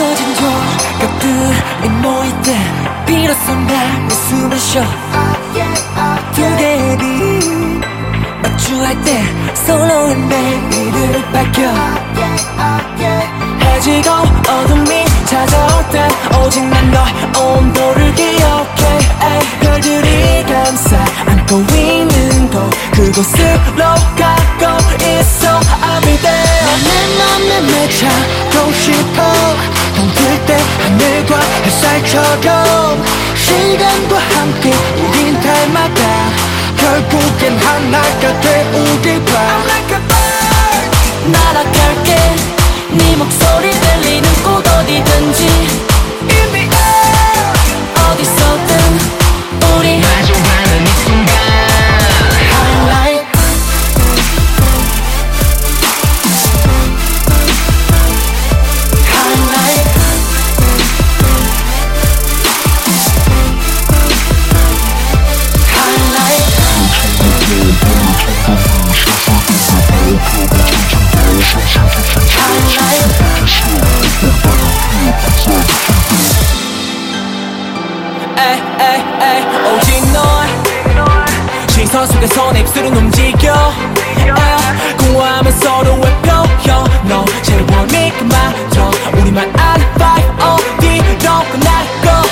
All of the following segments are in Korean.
쏟아진 것들이 모일 때 비로소 날 내 숨을 쉬어 두 개의 빛 마주할 때 서로의 내일을 밝혀 해지고 어둠이 찾아올 때 오직 난 너의 온도를 기억해 별들이 감싸 안고 있는 곳 그곳으로 가고 있어 I'll be there 내 맘에 맺혀고 싶어 덩들 때 하늘과 햇살처럼 시간과 함께 우린 닮아가 결국엔 하나가 돼 우리 봐 I'm like a bird 날아갈게 네 목소리 들리는 곳 어디든지 In the air 어디서든 우리 마주하는 이 순간 Highlight Highlight 오직 널 시선 속에서 내 입술은 움직여 공허하면 서로의 표현 너 제일 원하니까 말어 우리만 아는 vibe 어디로 끝날까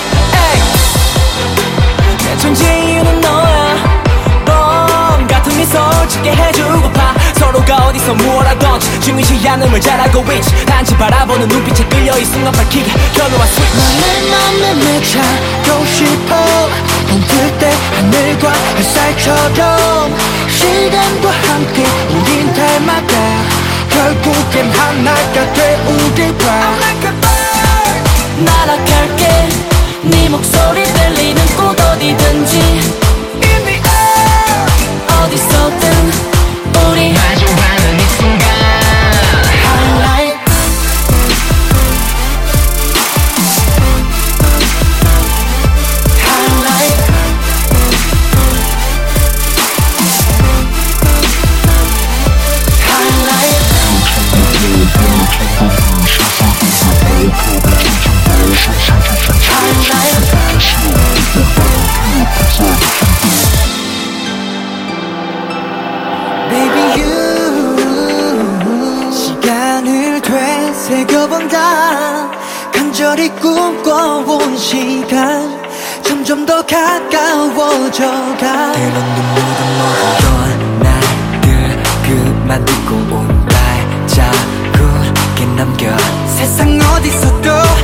내 존재 이유는 너야 봄 같은 미소 짓게 해주고파 서로가 어디서 무엇 하던지 중요시 않음을 잘 알고 있지 단지 바라보는 눈빛에 끌려 이 순간 밝히게 결론과 스위치 내 맘에 맺혀고 싶어 덩들 때 하늘과 햇살처럼 시간과 함께 우린 닮아가 결국엔 하나가 돼 우리 봐 I'm like a bird 날아갈게 네 목소리 들리는 곳 어디든지 In the air 어디서든 우리 마주하는 이 순간 Highlight Highlight Highlight Baby you 시간을 되새겨본다 간절히 꿈꿔온 시간 점점 더 가까워져가 그런 눈물도 먹었던 날들 그만 두고 온 발자국에 남겨 세상 어디서도